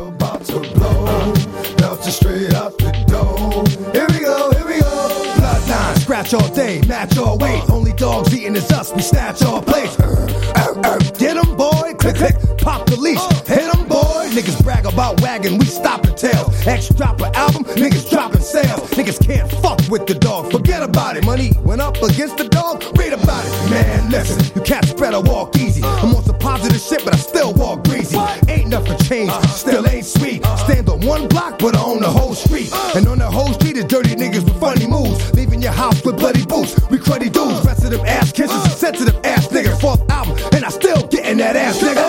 Scratch all day, match all weight. Only dogs eating is us, we snatch all plates. Uh, uh, get 'em, boy, click, click, pop the leash. Hit 'em, boy, niggas brag about wagging, we stop the tail. X drop an album, niggas dropping sales. Niggas can't fuck with the dog, forget about it. Money went up against the dog, read about it. Man, listen, you can't spread or walk easy. I'm on some positive shit, but I still walk greasy. Ain't nothing changed, still ain't sweet. Stand on one block, but I own the whole street. And on the whole street is dirty niggas with funny moves. Leaving your house with bloody boots. We cruddy dudes, rest of them ass kisses, sensitive ass niggas. Fourth album, and I still getting that ass nigga.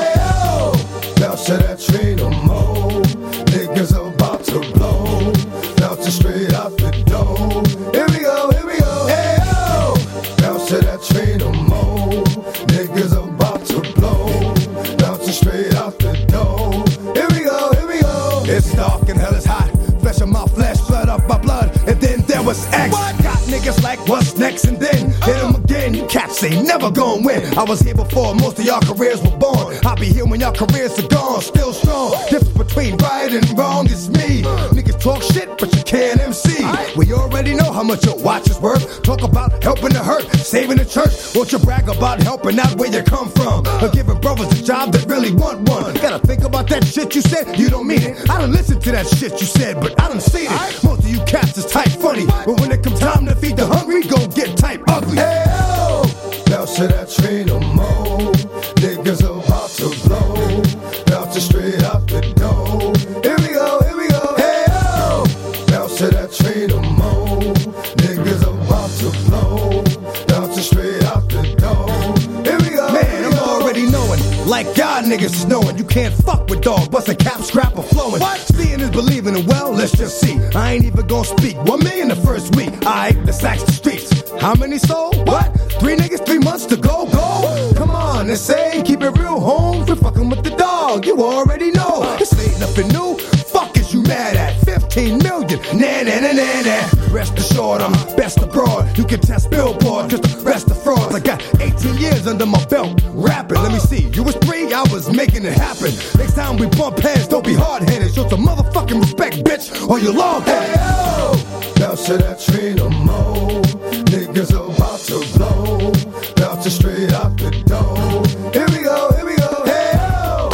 Now to that Trina Moe, niggas about to blow. Now to straight out the door. Here we go, here we go. Hey yo, now to that Trina Moe, niggas about to blow. Now to straight out the door. Here we go, here we go. It's dark and hell is hot. Flesh of my flesh, blood of my blood, and then there was X. Got niggas like what's next, and then hit 'em again. You cats ain't never gon' win. I was here before most of y'all careers were born. I'll be here when y'all careers are gone, still strong. Difference between right and wrong is me. Niggas talk shit, but you can't M C. We already know how much your watch is worth. Talk about helping the hurt, saving the church. Won't you brag about helping out where you come from? Or giving brothers a job that really want one. Gotta think about that shit you said, you don't mean it. I done listened to that shit you said, but I done seen it. Most of you cats is type funny, but when it comes time to feed the hungry, gon' get type ugly. Hey, yo! Now to that Trina Moe, niggas about to blow. Now to straight out the door. Here we go, here we go. Hey, yo! Now to that Trina Moe, niggas about to blow. Now to straight out the door. Here we go. Man, I'm already knowing, like y'all niggas is knowing, you can't fuck with dog, bust a cap, scrap or flowing. What? Seeing is believing, and well, let's just see. I ain't even gonna speak. One million the first week. Alright, let's axe the streets. How many sold? What? Three niggas, three months to go, go. Come on, they say, keep it real, home. We're fucking with the dog, you already know. This ain't nothing new. Fuck is you mad at? fifteen million, nah, nah, nah, nah, nah. Rest assured, I'm best abroad. You can test Billboard, cause the rest of frauds. I got eighteen years under my belt, rapping. Let me see, you was three, I was making it happen. Next time we bump heads, don't be hard-headed. Show some motherfucking respect, bitch, or you long-headed. Hey, now to that Trina Moe, niggas about to blow. Now to straight out the door. Here we go, here we go. Hey, yo!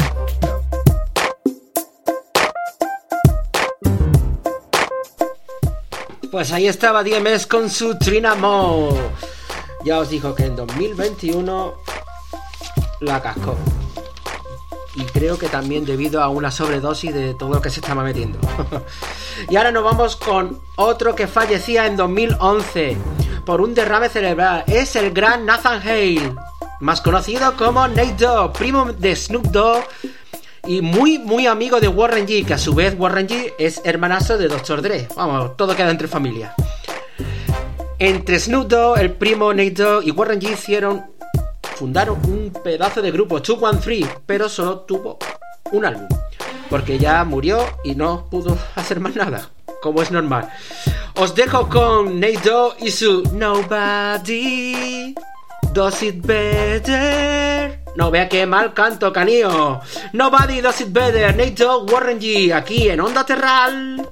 Pues ahí estaba D M X con su Trina Moe. Ya os dijo que en dos mil veintiuno la cascó. Y creo que también debido a una sobredosis de todo lo que se estaba metiendo. Y ahora nos vamos con otro que fallecía en dos mil once por un derrame cerebral. Es el gran Nathan Hale, más conocido como Nate Dogg, primo de Snoop Dogg y muy muy amigo de Warren G, que a su vez Warren G es hermanazo de doctor Dre. Vamos, todo queda entre familia. Entre Snoop Dogg, el primo Nate Dogg y Warren G hicieron fundaron un pedazo de grupo, two one three, pero solo tuvo un álbum, porque ya murió y no pudo hacer más nada, como es normal. Os dejo con Nate Dogg y su Nobody Does It Better. No vea qué mal canto, canío. Nobody Does It Better, Nate Dogg, Warren G, aquí en Onda Terral.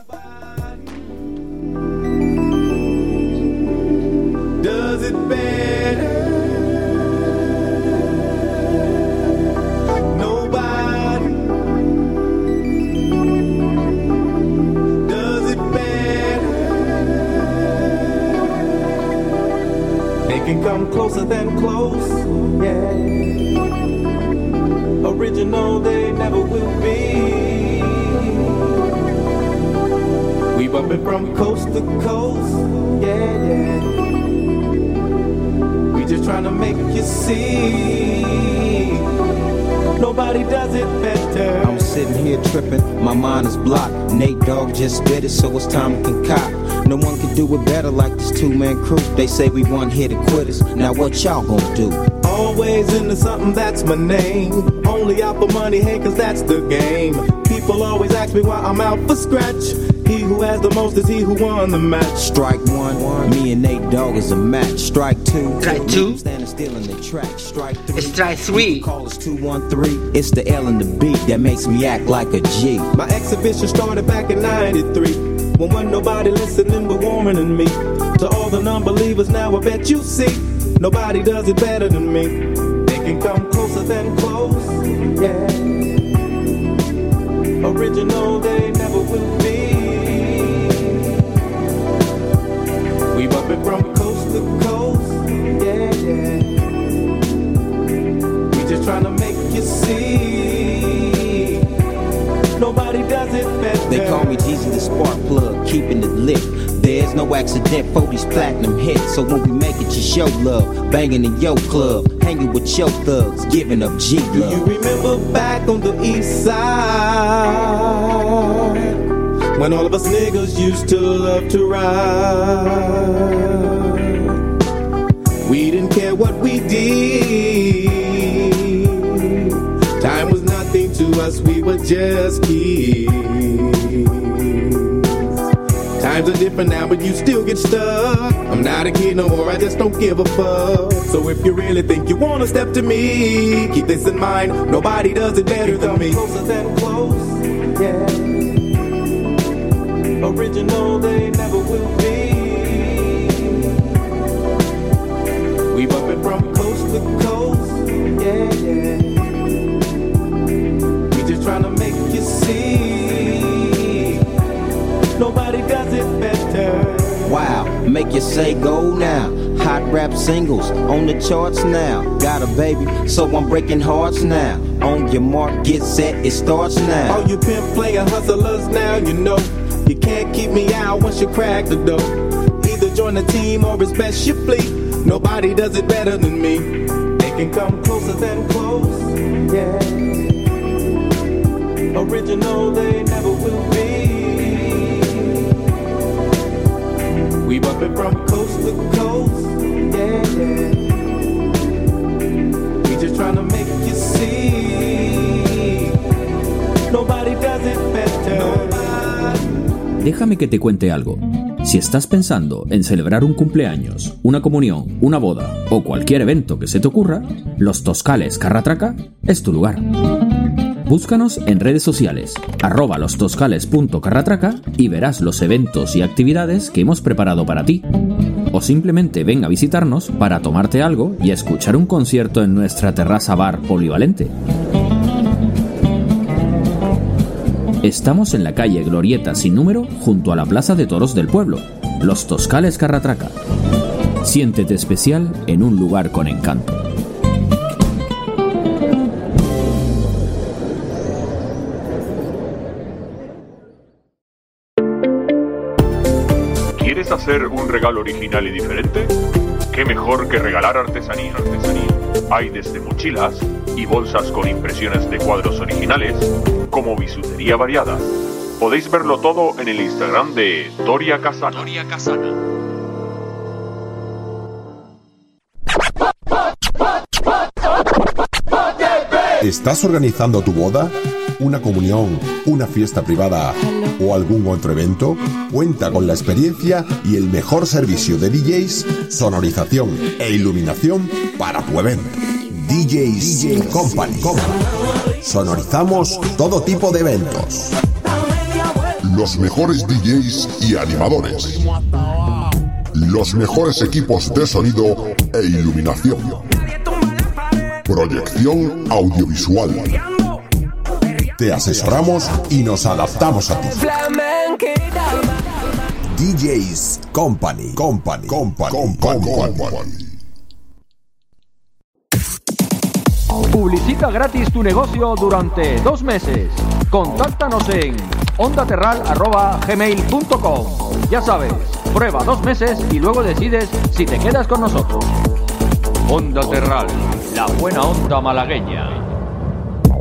Does it better? Can come closer than close, yeah. Original they never will be. We bumpin' from coast to coast, yeah, yeah. We just tryna make you see. Nobody does it better. I'm sitting here tripping, my mind is blocked. Nate Dogg just spit it, so it's time to concoct. No one can do it better like this two-man crew. They say we one here to quitters. Now what y'all gonna do? Always into something, that's my name. Only out for money, hey, cause that's the game. People always ask me why I'm out for scratch. He who has the most is he who won the match. Strike one, one. Me and Nate Dogg is a match. Strike two, strike two. Standing still in the track. Strike three. Strike three. Call us two one three. It's the L and the B that makes me act like a G. My exhibition started back in ninety-three. When wasn't nobody listening but warmer than me. To all the non-believers now I bet you see. Nobody does it better than me. They can come closer than close. Yeah. Original they never will be. We bump it from coast to coast. Yeah, yeah. We just tryna make you see. Nobody does it better. They call me Jeezy the spark plug, keeping it lit. There's no accident for these platinum hits. So when we make it, you show love. Banging in your club, hanging with your thugs, giving up G love. Do you remember back on the east side when all of us niggas used to love to ride? We didn't care what we did. Time was nothing to us, we were just kids. Times are different now, but you still get stuck. I'm not a kid no more, I just don't give a fuck. So if you really think you wanna step to me, keep this in mind, nobody does it better than me. Closer than close, yeah. Original they never will be. We bump it from coast to coast, yeah, yeah. We just tryna make you see. Nobody does it better. Wow, make you say go now. Hot rap singles on the charts now. Got a baby, so I'm breaking hearts now. On your mark, get set, it starts now. All you pimp player hustlers now, you know you can't keep me out once you crack the door. Either join the team or it's best you flee. Nobody does it better than me. They can come closer than close, yeah. Original they never will be. We bump it from coast to coast, yeah, yeah. We just tryna make you see. Nobody does it better. Déjame que te cuente algo. Si estás pensando en celebrar un cumpleaños, una comunión, una boda o cualquier evento que se te ocurra, Los Toscales Carratraca es tu lugar. Búscanos en redes sociales, arroba lostoscales.carratraca y verás los eventos y actividades que hemos preparado para ti. O simplemente ven a visitarnos para tomarte algo y escuchar un concierto en nuestra terraza bar polivalente. Estamos en la calle Glorieta sin número, junto a la Plaza de Toros del pueblo, Los Toscales Carratraca. Siéntete especial en un lugar con encanto. ¿Quieres hacer un regalo original y diferente? ¿Qué mejor que regalar artesanía? artesanía? Hay desde mochilas y bolsas con impresiones de cuadros originales, como bisutería variada. Podéis verlo todo en el Instagram de Doria Casana. Doria Casana. ¿Estás organizando tu boda? ¿Una comunión? ¿Una fiesta privada? ¿O algún otro evento? Cuenta con la experiencia y el mejor servicio de D Js, sonorización e iluminación para tu evento. D Js, D Js Company. Sonorizamos todo tipo de eventos. Los mejores D Js y animadores. Los mejores equipos de sonido e iluminación. Proyección audiovisual. Te asesoramos y nos adaptamos a ti. D Js Company. Company. Company. Company. Company. Publicita gratis tu negocio durante dos meses. Contáctanos en ondaterral arroba gmail punto com. Ya sabes, prueba dos meses y luego decides si te quedas con nosotros. Onda Terral, la buena onda malagueña.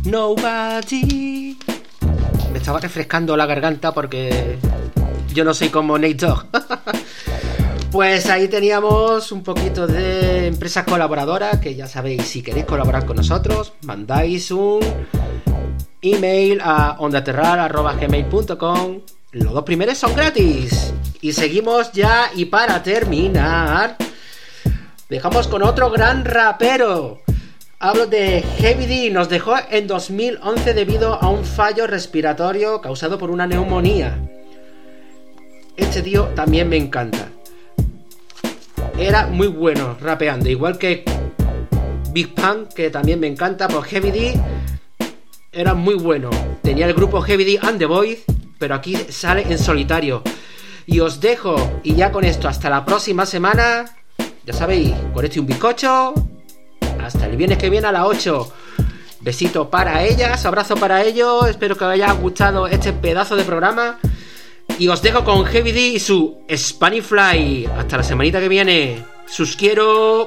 Nobody. Me estaba refrescando la garganta porque yo no soy como Nate Dogg. Pues ahí teníamos un poquito de empresas colaboradoras, que ya sabéis, si queréis colaborar con nosotros, mandáis un email a ondaterral arroba gmail punto com. Los dos primeros son gratis. Y seguimos ya, y para terminar, dejamos con otro gran rapero. Hablo de Heavy D. Nos dejó en dos mil once debido a un fallo respiratorio causado por una neumonía. Este tío también me encanta. Era muy bueno rapeando, igual que Big Pun, que también me encanta. Pues Heavy D era muy bueno. Tenía el grupo Heavy D and the Boys, pero aquí sale en solitario. Y os dejo, y ya con esto hasta la próxima semana. Ya sabéis, con esto y un bizcocho. Hasta el viernes que viene a las ocho. Besito para ellas, abrazo para ellos. Espero que os haya gustado este pedazo de programa. Y os dejo con Heavy D y su Spanish Fly. Hasta la semanita que viene. Sus quiero.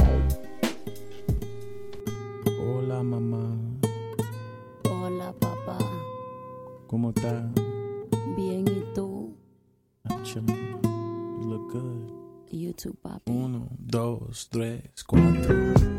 Hola mamá. Hola papá. ¿Cómo estás? Bien, ¿y tú? I'm chilling. You look good. You too, papi. Uno, dos, tres, cuatro.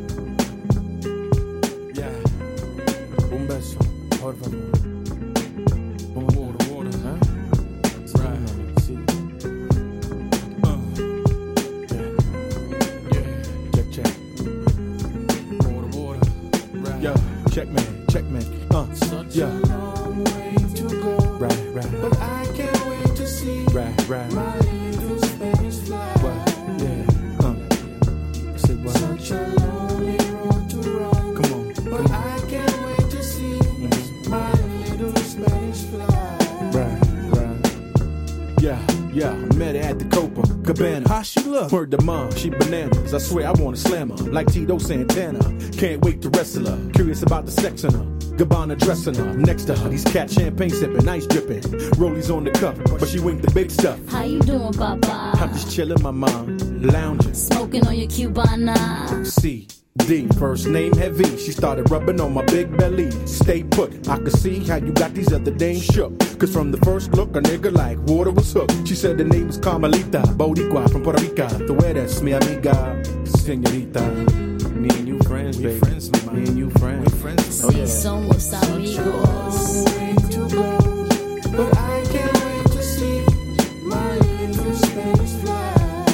Ya. Yeah. Un beso, por favor. Water, water, huh? Right. Sí. Uh. Yeah. Yeah. Check, check. Water, water. Right. Yo, checkmate, checkmate. Uh. Such yeah. a long way to go. Right, right. But I can't wait to see. Right, right. My little Spanish fly. What? Yeah. Uh. Say what? Such a lonely road to run. Come on. But come on. I can't wait to see mm-hmm. my little Spanish fly. Right, right. Yeah, yeah. Met her at the Copa Cabana. How she look? Word to mom, she bananas. I swear I wanna slam her like Tito Santana. Can't wait to wrestle her. Curious about the sex in her. Gabbana dressing her. Next to her, these cat champagne sipping, ice dripping. Rollies on the cup, but she winked the big stuff. How you doing, Papa? I'm just chilling, my mom, lounging. Smoking on your Cubana. C D, first name heavy. She started rubbing on my big belly. Stay put, I could see how you got these other dames shook. Cause from the first look, a nigga like water was hooked. She said the name was Carmelita, Boricua from Puerto Rico. Tú eres mi amiga, señorita. Me and you friends, baby. Friends, me and you friends. We friends. Oh, yeah. Si somos amigos. But I can't wait to see my little Spanish fly.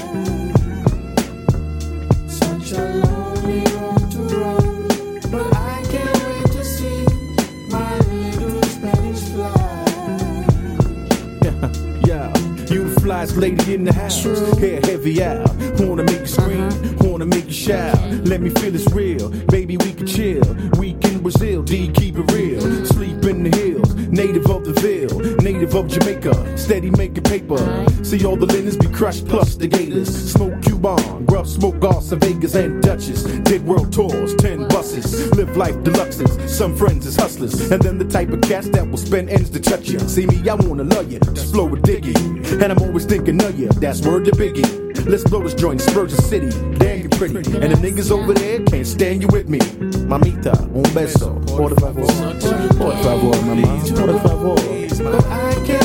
Such a lonely road to run. But I can't wait to see my little Spanish fly. Yeah, yeah. You the flyest lady in the house. True. Hair heavy out. Wanna make you scream, uh-huh. wanna make you shout. Let me feel it's real. Baby, we can chill. Week in Brazil, D, keep it real. Sleep in the hills, native of the Ville, native of Jamaica, steady making paper. See all the linens be crushed, plus the gators. Smoke Cuban, gruff smoke Garza, Vegas and Dutchess. Did world tours, ten buses. Live life deluxes, some friends is hustlers. And then the type of cats that will spend ends to touch you. See me, I wanna love you, just flow with Diggy. And I'm always thinking of you, that's word to Biggie. Let's blow this joint, Spurgeon City, damn you pretty. And the niggas over there can't stand you with me. Mamita, un beso, por favor. Por favor, mamá, por favor. But I can't